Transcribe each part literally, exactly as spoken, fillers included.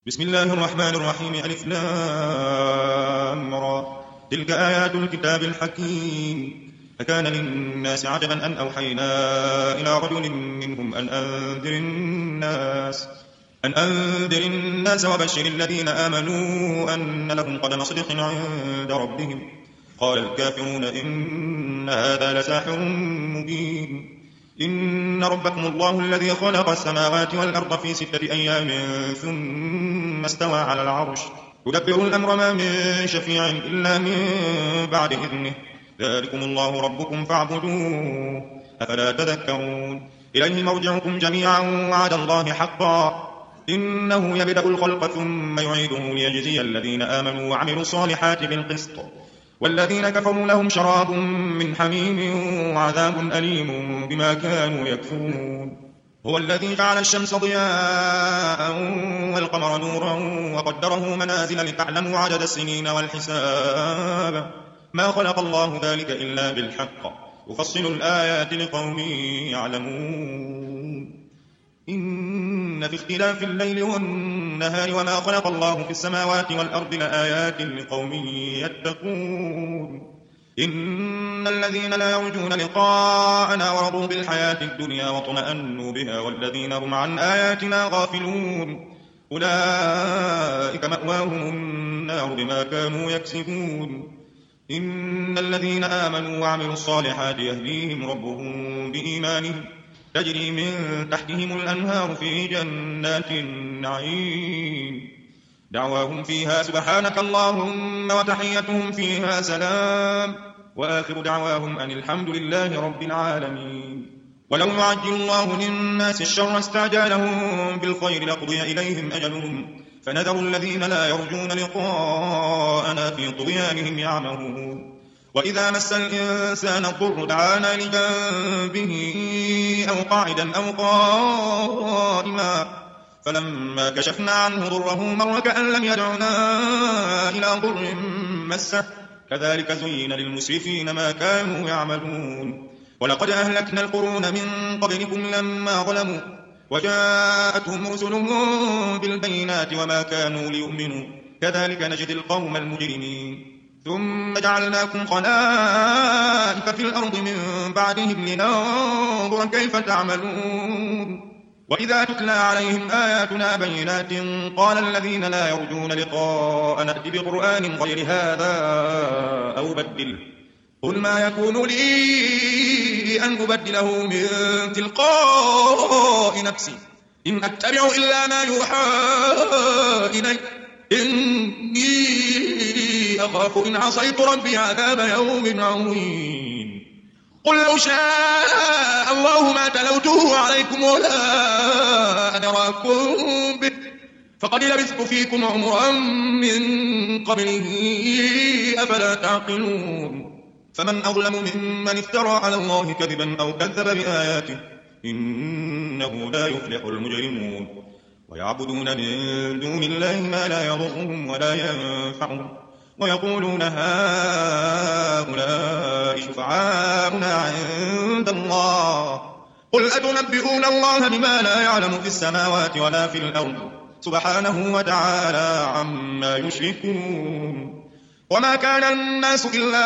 بسم الله الرحمن الرحيم. ألف لام را. تلك آيات الكتاب الحكيم. أكان للناس عجبا أن أوحينا إلى رجل منهم أن أنذر الناس أن أنذر الناس وبشر الذين آمنوا أن لهم قدم صدق عند ربهم. قال الكافرون إن هذا لساحر مبين. إن ربكم الله الذي خلق السماوات والأرض في ستة أيام ثم استوى على العرش يدبر الأمر ما من شفيع إلا من بعد إذنه. ذلكم الله ربكم فاعبدوه أفلا تذكرون. إليه مرجعكم جميعا وعد الله حقا إنه يبدأ الخلق ثم يعيده ليجزي الذين آمنوا وعملوا الصالحات بالقسط والذين كفروا لهم شراب من حميم وعذاب أليم بما كانوا يكفرون. هو الذي جعل الشمس ضياء والقمر نورا وقدره منازل لتعلموا عدد السنين والحساب ما خلق الله ذلك إلا بالحق يفصل الآيات لقوم يعلمون. إن في اختلاف الليل والنهار وما خلق الله في السماوات والأرض لآيات لقوم يتقون. إن الذين لا يرجون لقاءنا ورضوا بالحياة الدنيا واطمأنوا بها والذين هم عن آياتنا غافلون أولئك مأواهم النار بما كانوا يكسبون. إن الذين آمنوا وعملوا الصالحات يهديهم ربهم بإيمانهم تجري من تحتهم الأنهار في جنات النعيم دعواهم فيها سبحانك اللهم وتحيتهم فيها سلام وآخر دعواهم أن الحمد لله رب العالمين. ولو يعجل الله للناس الشر استعجالهم بالخير لقضي إليهم أجلهم فنذر الذين لا يرجون لقاءنا في طغيانهم يعمهون. وإذا مس الإنسان الضر دعانا لجنبه أو قاعدا أو قائما فلما كشفنا عنه ضره مر كأن لم يدعنا إلى ضر مسه كذلك زين للمسرفين ما كانوا يعملون. ولقد أهلكنا القرون من قبلكم لما ظلموا وجاءتهم رسلهم بالبينات وما كانوا ليؤمنوا كذلك نجد القوم المجرمين. ثم جعلناكم خلائف في الأرض من بعدهم لننظر كيف تعملون. وإذا تتلى عليهم آياتنا بينات قال الذين لا يرجون لقاء نأت بقرآن غير هذا أو بدله قل ما يكون لي أن أبدله من تلقاء نفسي إن أتبع إلا ما يوحى إلي إني أخاف إن عصيت ربي عذاب يوم عظيم. قل لو شاء الله ما تلوته عليكم ولا أدراكم به فقد لبثت فيكم عمرا من قبله أفلا تعقلون. فمن أظلم ممن افترى على الله كذبا أو كذب بآياته إنه لا يفلح المجرمون. ويعبدون من دون الله ما لا يضرهم ولا ينفعهم ويقولون هؤلاء شفعاؤنا عند الله قل أتنبئون الله بما لا يعلم في السماوات ولا في الأرض سبحانه وتعالى عما يشركون. وما كان الناس إلا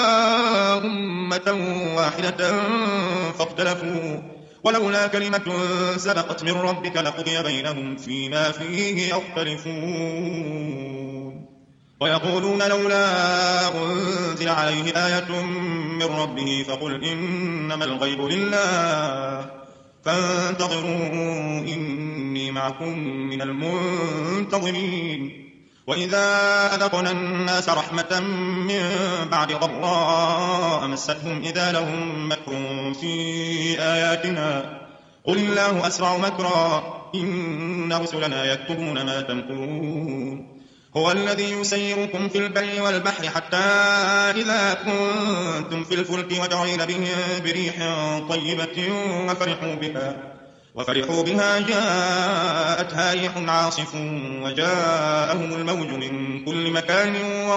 أمة واحدة فاختلفوا ولولا كلمة سبقت من ربك لقضي بينهم فيما فيه يختلفون. ويقولون لولا أنزل عليه آية من ربه فقل إنما الغيب لله فانتظروا إني معكم من المنتظرين. وإذا أذقنا الناس رحمة من بعد ضراء مستهم إذا لهم مكر في آياتنا قل الله أسرع مكرا إن رسلنا يكتبون ما تمكرون. هو الذي يسيركم في البر والبحر حتى إذا كنتم في الفلك وجرين به بريح طيبة وفرحوا بها وفرحوا بها جاءتها ريح عاصف وجاءهم الموج من كل مكان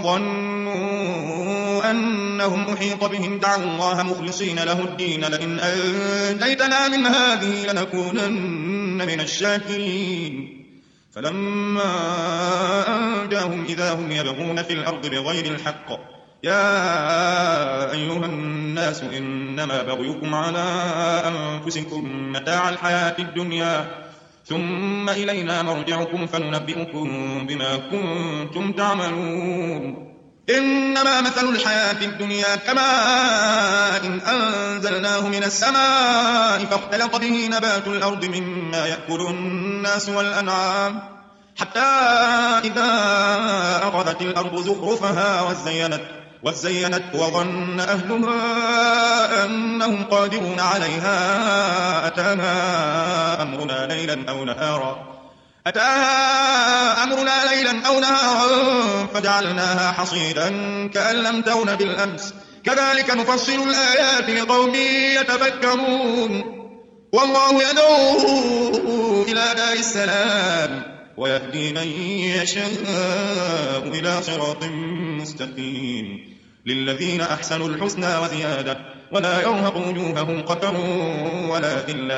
وظنوا أنهم أحيط بهم دعوا الله مخلصين له الدين لئن أنجيتنا من هذه لنكونن من الشاكرين. فلما أنجاهم إذا هم يبغون في الأرض بغير الحق يا أيها الناس إنما بغيكم على أنفسكم متاع الحياة الدنيا ثم إلينا مرجعكم فننبئكم بما كنتم تعملون إنما مثل الحياة الدنيا كماء إن أنزلناه من السماء فاختلط به نبات الأرض مما يأكل الناس والأنعام حتى إذا أخذت الأرض زخرفها وزينت وزينت وظن أهلها أنهم قادرون عليها أتاها أمرنا ليلا أو نهارا أتاها أمرنا ليلا أو نهارا فجعلناها حصيدا كأن لم تغن بالأمس كذلك نفصل الآيات لقوم يتفكرون والله يدعو إلى دار السلام ويهدي من يشاء إلى صراط مستقيم للذين أحسنوا الحسنى وزيادة ولا يرهق وجوههم قتر ولا ذلة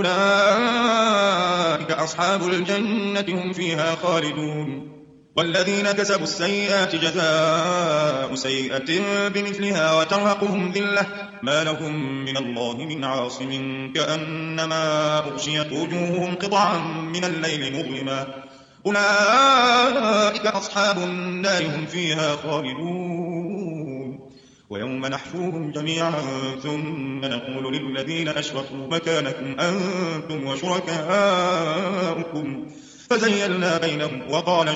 أولئك أصحاب الجنة هم فيها خالدون والذين كسبوا السيئات جزاء سيئة بمثلها وترهقهم ذلة ما لهم من الله من عاصم كأنما أغشيت وجوههم قطعا من الليل مظلما أولئك أصحاب النار هم فيها خالدون ويوم نحشرهم جميعا ثم نقول للذين أشركوا مكانكم أنتم وشركاؤكم فزيلنا بينهم وقال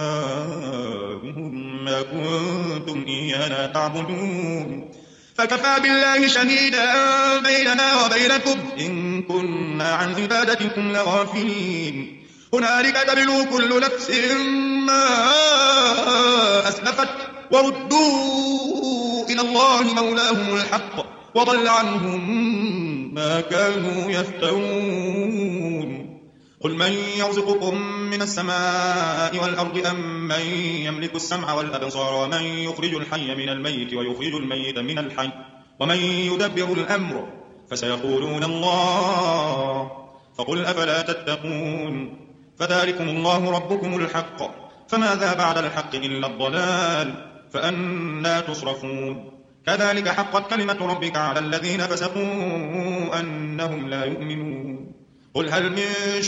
شركاؤهم ما كنتم إيانا تعبدون فكفى بالله شهيدا بيننا وبينكم إن كنا عن عبادتكم لغافلين هنالك تبلو كل نفس ما أسلفت وردوا إلى الله مولاهم الحق وضل عنهم ما كانوا يفترون قل من يرزقكم من السماء والأرض أم من يملك السمع والأبصار ومن يخرج الحي من الميت ويخرج الميت من الحي ومن يدبر الأمر فسيقولون الله فقل أفلا تتقون فذلكم الله ربكم الحق فماذا بعد الحق إلا الضلال فأنا تصرفون كذلك حقت كلمة ربك على الذين فسقوا أنهم لا يؤمنون قل هل من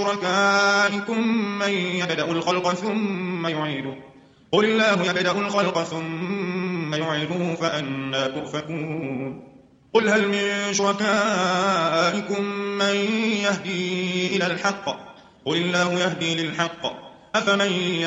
شركائكم من يبدأ الخلق ثم يعيده قل الله يبدأ الخلق ثم يعيده فأنا تؤفكون قل هل من شركائكم من يهدي إلى الحق قل الله يهدي للحق أفمن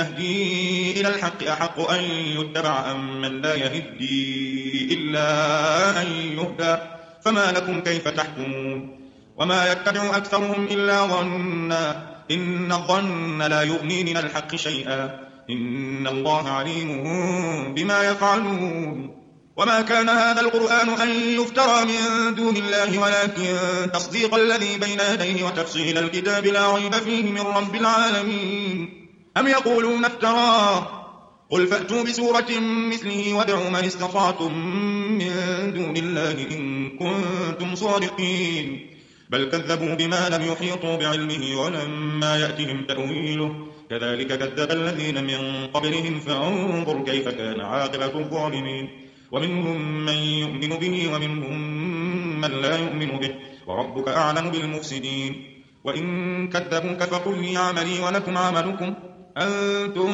يهدي إلى الحق أحق أن يتبع أم من لا يهدي إلا أن يهدى فما لكم كيف تحكمون وما يتبع أكثرهم إلا ظنا إن الظن لا يغني من الحق شيئا إن الله عليم بما يفعلون وما كان هذا القرآن أن يفترى من دون الله ولكن تصديق الذي بين يديه وتفصيل الكتاب لا ريب فيه من رب العالمين أم يقولون افتراه قل فأتوا بسورة مثله وادعوا من استطعتم من دون الله إن كنتم صادقين بل كذبوا بما لم يحيطوا بعلمه ولما يأتهم تأويله كذلك كذب الذين من قبلهم فانظر كيف كان عاقبة الظالمين ومنهم من يؤمن به ومنهم من لا يؤمن به وربك أعلم بالمفسدين وإن كذبوك فقل لي عملي ولكم عملكم أنتم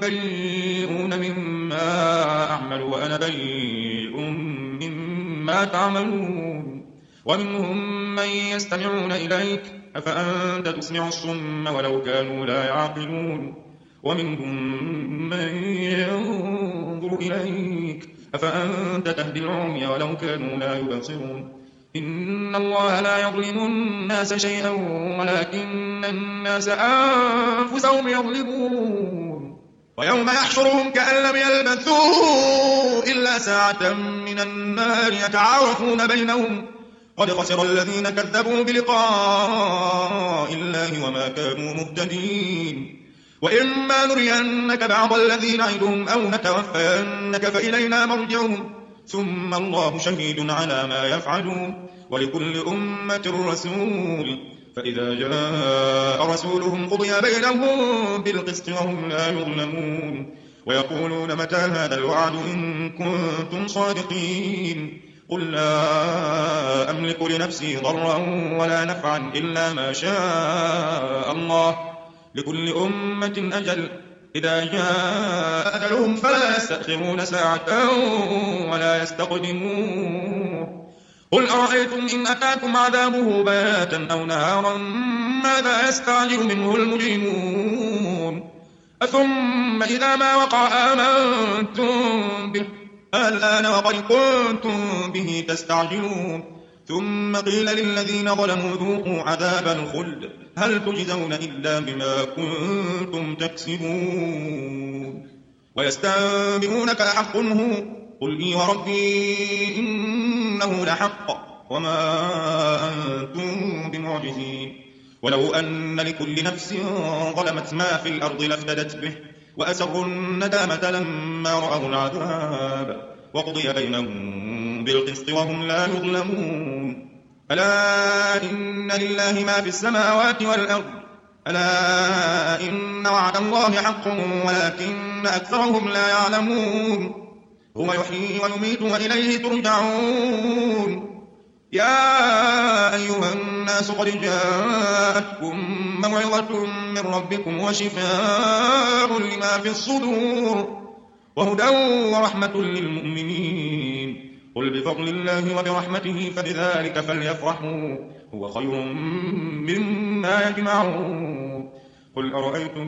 بريئون مما أعمل وأنا بريء مما تعملون ومنهم من يستمعون إليك أفأنت تسمع الصم ولو كانوا لا يعقلون ومنهم من ينظر إليك أفأنت تهدي العمي ولو كانوا لا يبصرون إن الله لا يظلم الناس شيئا ولكن الناس أنفسهم يظلمون ويوم يحشرهم كأن لم يلبثوا إلا ساعة من النهار يتعارفون بينهم قد خسر الذين كذبوا بلقاء الله وما كانوا مهتدين وإما نرينك بعض الذي نعدهم أو نتوفينك فإلينا مرجعهم ثم الله شهيد على ما يفعلون ولكل أمة رسول فإذا جاء رسولهم قضي بينهم بالقسط وهم لا يظلمون ويقولون متى هذا الوعد إن كنتم صادقين قل لا أملك لنفسي ضرا ولا نفعا إلا ما شاء الله لكل أمة أجل إذا جاء أجلهم فلا يستأخرون ساعة ولا يستقدمون قل أرأيتم إن أتاكم عذابه بياتا أو نهارا ماذا يستعجل منه المجرمون أثم إذا ما وقع آمنتم به الآن وقد كنتم به تستعجلون ثم قيل للذين ظلموا ذوقوا عذاب الخلد هل تجزون إلا بما كنتم تكسبون ويستنبئونك أحق هو قل إي وربي إنه لحق وما أنتم بمعجزين ولو أن لكل نفس ظلمت ما في الأرض لافتدت به وأسروا الندامة لما رأوا العذاب وقضي بينهم بالقسط وهم لا يظلمون ألا إن لله ما في السماوات والأرض ألا إن وعد الله حق ولكن أكثرهم لا يعلمون هو يحيي ويميت وإليه ترجعون يا أيها الناس قد جاءتكم موعظة من ربكم وشفاء لما في الصدور وهدى ورحمة للمؤمنين قل بفضل الله وبرحمته فبذلك فليفرحوا هو خير مما يجمعون قل أرأيتم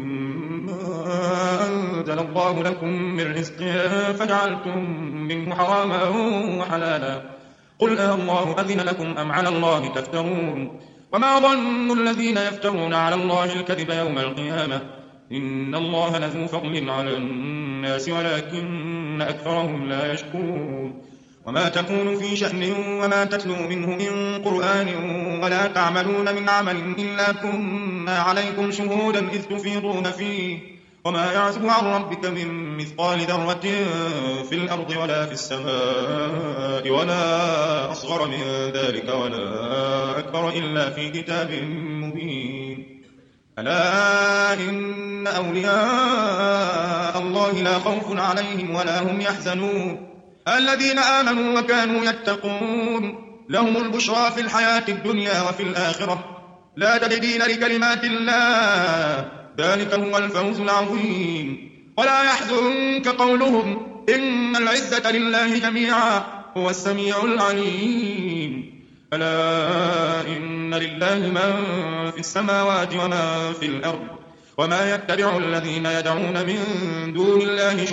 ما أنزل الله لكم من رزق فجعلتم منه حراما وحلالا قل الله أذن لكم أم على الله تفترون وما ظن الذين يفترون على الله الكذب يوم القيامة إن الله لذو فضل على الناس ولكن أكثرهم لا يشكرون وما تكون في شأن وما تتلو منه من قرآن ولا تعملون من عمل إلا كنا عليكم شهودا إذ تفيضون فيه وما يعزب عن ربك من مثقال ذرة في الأرض ولا في السماء ولا أصغر من ذلك ولا أكبر إلا في كتاب مبين ألا إن أولياء الله لا خوف عليهم ولا هم يحزنون الذين آمنوا وكانوا يتقون لهم البشرى في الحياة الدنيا وفي الآخرة لا تبديل لكلمات الله ذلك هو الفوز العظيم ولا يحزنك قولهم إن العزة لله جميعا هو السميع العليم ألا إن لله من في السماوات وما في الأرض وما يتبع الذين يدعون من دون الله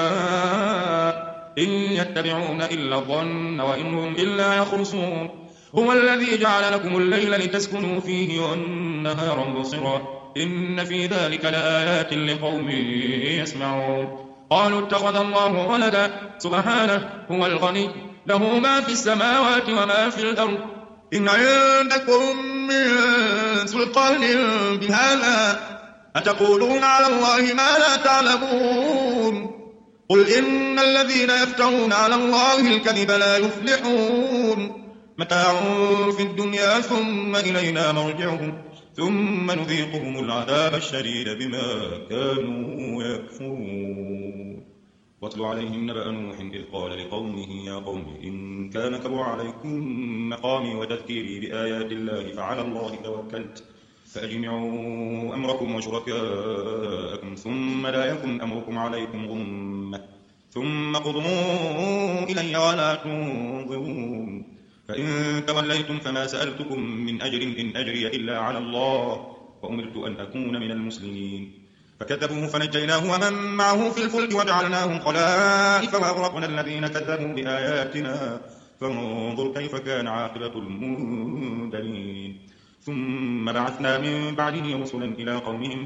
شركاء إن يتبعون إلا الظن وإن هم إلا يخرصون هو الذي جعل لكم الليل لتسكنوا فيه والنهار مبصرا إن في ذلك لآيات لقوم يسمعون قالوا اتخذ الله ولدا سبحانه هو الغني له ما في السماوات وما في الأرض إن عندكم من سلطان بهذا أتقولون على الله ما لا تعلمون قل إن الذين يفترون على الله الكذب لا يفلحون متاع في الدنيا ثم إلينا مرجعهم ثم نذيقهم العذاب الشديد بما كانوا يكفرون واتل عليهم نبأ نوح إذ قال لقومه يا قوم إن كان كبر عليكم مقامي وتذكيري بآيات الله فعلى الله توكلت فأجمعوا أمركم وشركاءكم ثم لا يكن أمركم عليكم غمة ثم قضوا إلي ولا تنظرون فإن توليتم فما سألتكم من أجر إن أجري إلا على الله وأمرت أن أكون من المسلمين فكذبوه فنجيناه ومن معه في الفلك وجعلناهم خلائف وأغرقنا الذين كذبوا بآياتنا فانظر كيف كان عاقبة المنذرين ثم بعثنا من بعده رسلا إلى قومهم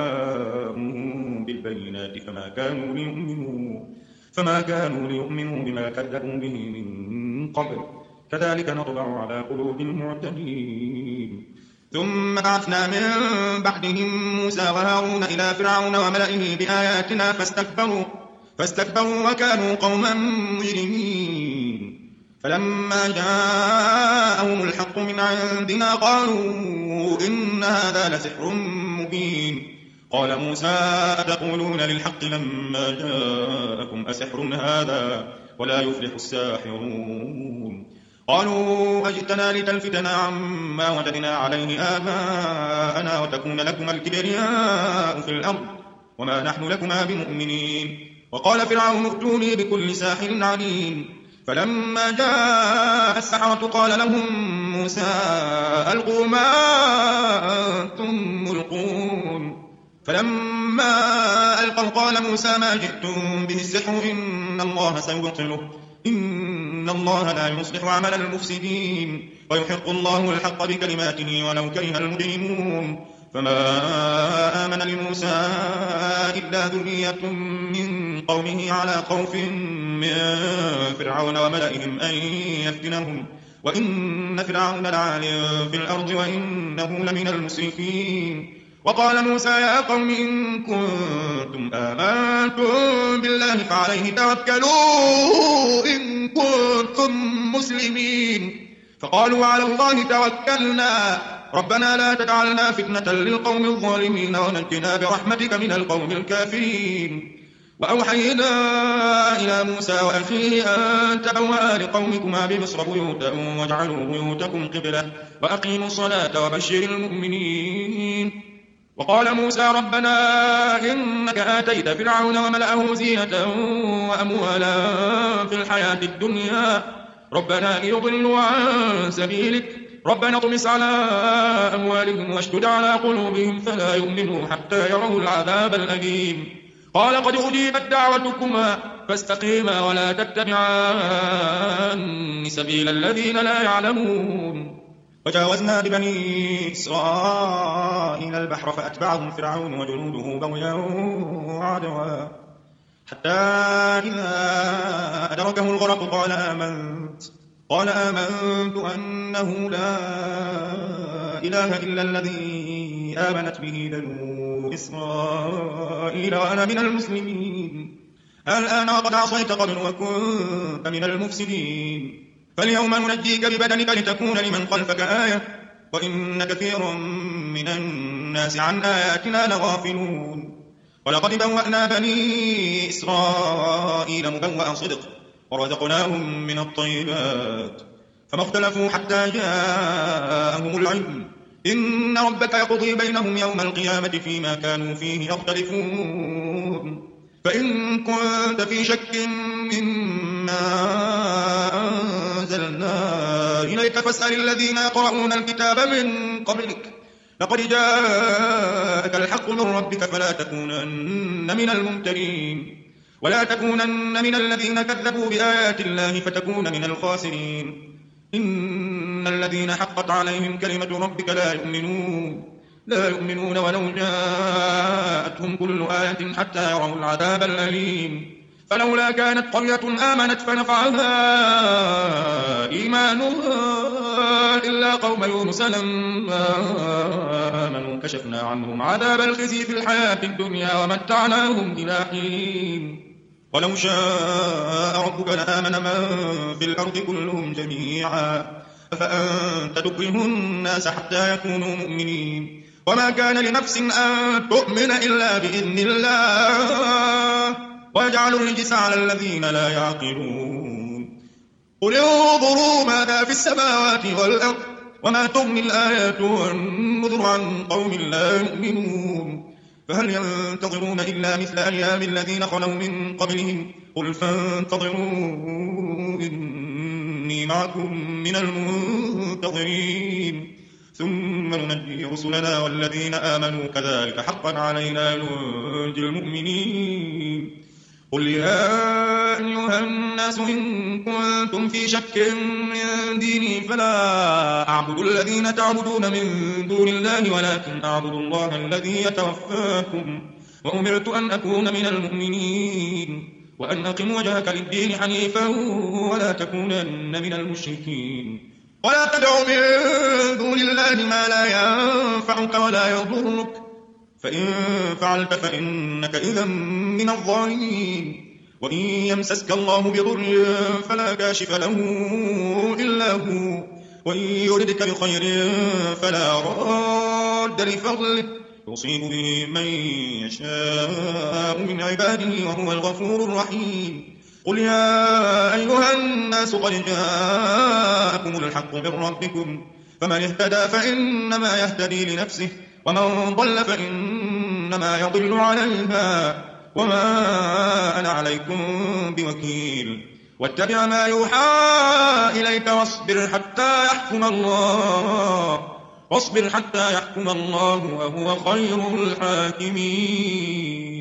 فجاءوهم بالبينات فما كانوا ليؤمنوا فما كانوا ليؤمنوا بما كذبوا به من قبل كذلك نطبع على قلوب المعتدين ثم بعثنا من بعدهم موسى وهارون إلى فرعون وملئه بآياتنا فاستكبروا فاستكبروا وكانوا قوما مجرمين فلما جاءهم الحق من عندنا قالوا إن هذا لسحر مبين قال موسى أتقولون للحق لما جاءكم أسحر هذا ولا يفلح الساحرون قالوا أجئتنا لتلفتنا عما وجدنا عليه آباءنا وتكون لكما الكبرياء في الأرض وما نحن لكما بمؤمنين وقال فرعون ائتوني بكل ساحر عليم فلما جاء السحرة قال لهم موسى ألقوا ما أنتم ملقون فلما ألقوا قال موسى ما جئتم به السحر إن الله سيبطله إن الله لا يصلح عمل المفسدين ويحق الله الحق بكلماته ولو كره المجرمون فما آمن لموسى إلا ذرية من قومه على خوف من فرعون وملئهم أن يفتنهم وإن فرعون لعال في الأرض وإنه لمن المسرفين وقال موسى يا قوم إن كنتم آمنتم بالله فعليه توكلوا إن كنتم مسلمين فقالوا على الله توكلنا ربنا لا تجعلنا فتنة للقوم الظالمين ونجنا برحمتك من القوم الكافرين وأوحينا إلى موسى وأخيه أن تبوأ لقومكما بمصر بيوتا واجعلوا بيوتكم قبلة وأقيموا الصلاة وبشر المؤمنين وقال موسى ربنا إنك آتيت فرعون وملأه زينة وأموالا في الحياة الدنيا ربنا ليضلوا عن سبيلك ربنا اطمس على أموالهم واشتد على قلوبهم فلا يؤمنوا حتى يروا العذاب الأليم قال قد أجيبت دعوتكما فاستقيما ولا تتبعان سبيل الذين لا يعلمون وجاوزنا ببني إسرائيل البحر فأتبعهم فرعون وجنوده بغيا وعدوا حتى إذا أدركه الغرق قال آمنت قال آمنت أنه لا إله إلا الذي آمنت به بنو إسرائيل وأنا من المسلمين الآن وقد عصيت قبل وكنت من المفسدين فاليوم ننجيك ببدنك لتكون لمن خلفك آية وإن كثير من الناس عن آياتنا لغافلون ولقد بوأنا بني إسرائيل مبوأ صدق ورزقناهم من الطيبات فما اختلفوا حتى جاءهم العلم إن ربك يقضي بينهم يوم القيامة فيما كانوا فيه يختلفون فإن كنت في شك مما أنزلنا إليك فاسأل الذين يقرؤون الكتاب من قبلك لقد جاءك الحق من ربك فلا تكونن من الممترين ولا تكونن من الذين كذبوا بآيات الله فتكون من الخاسرين إن الذين حقت عليهم كلمة ربك لا يؤمنون لا يؤمنون ولو جاءتهم كل آية حتى يروا العذاب الأليم فلولا كانت قرية آمنت فنفعها إيمانها إلا قوم يونس لما آمنوا كشفنا عنهم عذاب الخزي في الحياة الدنيا ومتعناهم إلى حين ولو شاء ربك لآمن من في الأرض كلهم جميعا فأنت تكره الناس حتى يكونوا مؤمنين وما كان لنفس أن تؤمن إلا بإذن الله ويجعل الرجس على الذين لا يعقلون قل انظروا ماذا في السماوات والأرض وما تغني الآيات والنذر عن قوم لا يؤمنون فهل ينتظرون إلا مثل أيام الذين خلوا من قبلهم قل فانتظروا إني معكم من المنتظرين ثم ننجي رسلنا والذين آمنوا كذلك حقا علينا ننجي المؤمنين قل يا أيها الناس إن كنتم في شك من ديني فلا أعبد الذين تعبدون من دون الله ولكن أعبد الله الذي يتوفاكم وأمرت أن أكون من المؤمنين وأن أقم وجهك للدين حنيفا ولا تكونن من المشركين ولا تدع من دون الله ما لا ينفعك ولا يضرك فإن فعلت فإنك إذا من الظالمين وإن يمسسك الله بضر فلا كاشف له إلا هو وإن يردك بخير فلا راد لفضله يصيب به من يشاء من عباده وهو الغفور الرحيم قل يا أيها الناس قد جاءكم الحق من ربكم فمن اهتدى فإنما يهتدي لنفسه ومن ضل فإنما يضل عليها وما أنا عليكم بوكيل واتبع ما يوحى إليك واصبر حتى يحكم الله واصبر حتى يحكم الله وهو خير الحاكمين.